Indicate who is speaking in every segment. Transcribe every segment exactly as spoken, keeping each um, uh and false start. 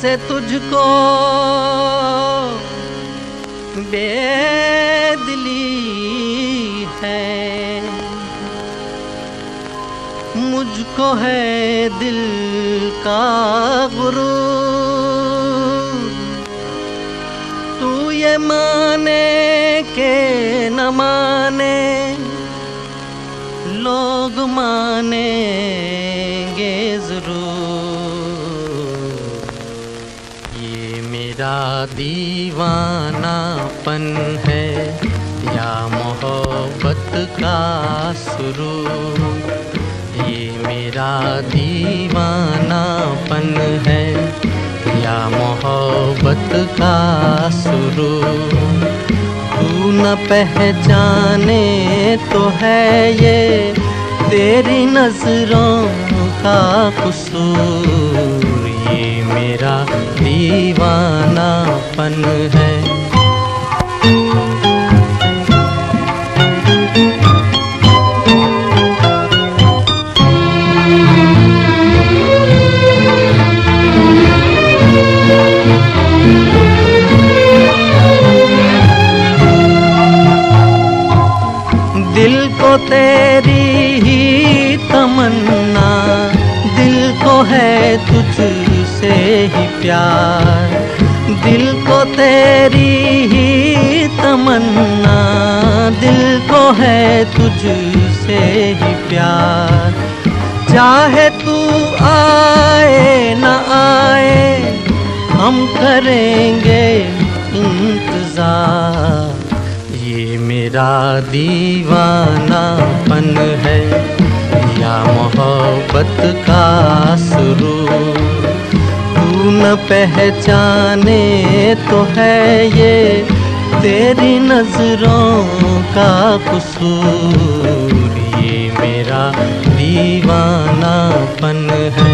Speaker 1: कैसे तुझको बेदिली है, मुझको है दिल का गुरूर। तू ये माने के न माने, लोग मानेंगे जरूर। ये मेरा दीवानापन है या मोहब्बत का सुरूर। ये मेरा दीवानापन है या मोहब्बत का सुरूर। तू न पहचाने तो है ये तेरी नजरों का कसूर। ये मेरा दीवानापन है। दिल को तेरी ही तमन्ना, दिल को है तुझसे ही प्यार। दिल को तेरी ही तमन्ना, दिल को है तुझसे ही प्यार। चाहे तू आए न आए, हम करेंगे इंतजार। ये मेरा दीवानापन है या मोहब्बत का सुरूर। तू न पहचाने तो है ये तेरी नजरों का कसूर। ये मेरा दीवानापन है।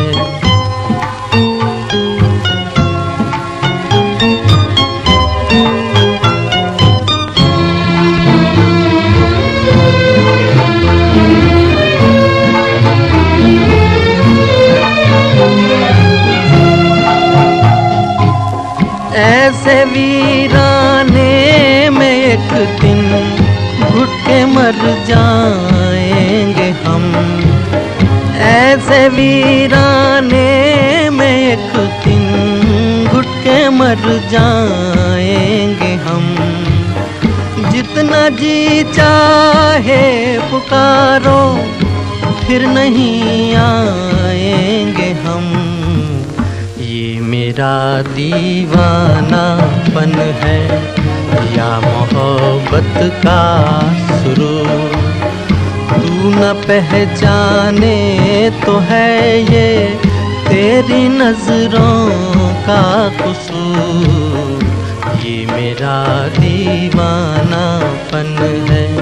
Speaker 1: ऐसे वीराने में एक दिन घुट के मर जाएंगे हम। ऐसे वीराने में एक दिन घुट के मर जाएंगे हम। जितना जी चाहे पुकारो, फिर नहीं आएंगे हम। ये मेरा दीवानापन है या मोहब्बत का सुरूर। तू न पहचाने तो है ये तेरी नजरों का कसूर। ये मेरा दीवानापन है।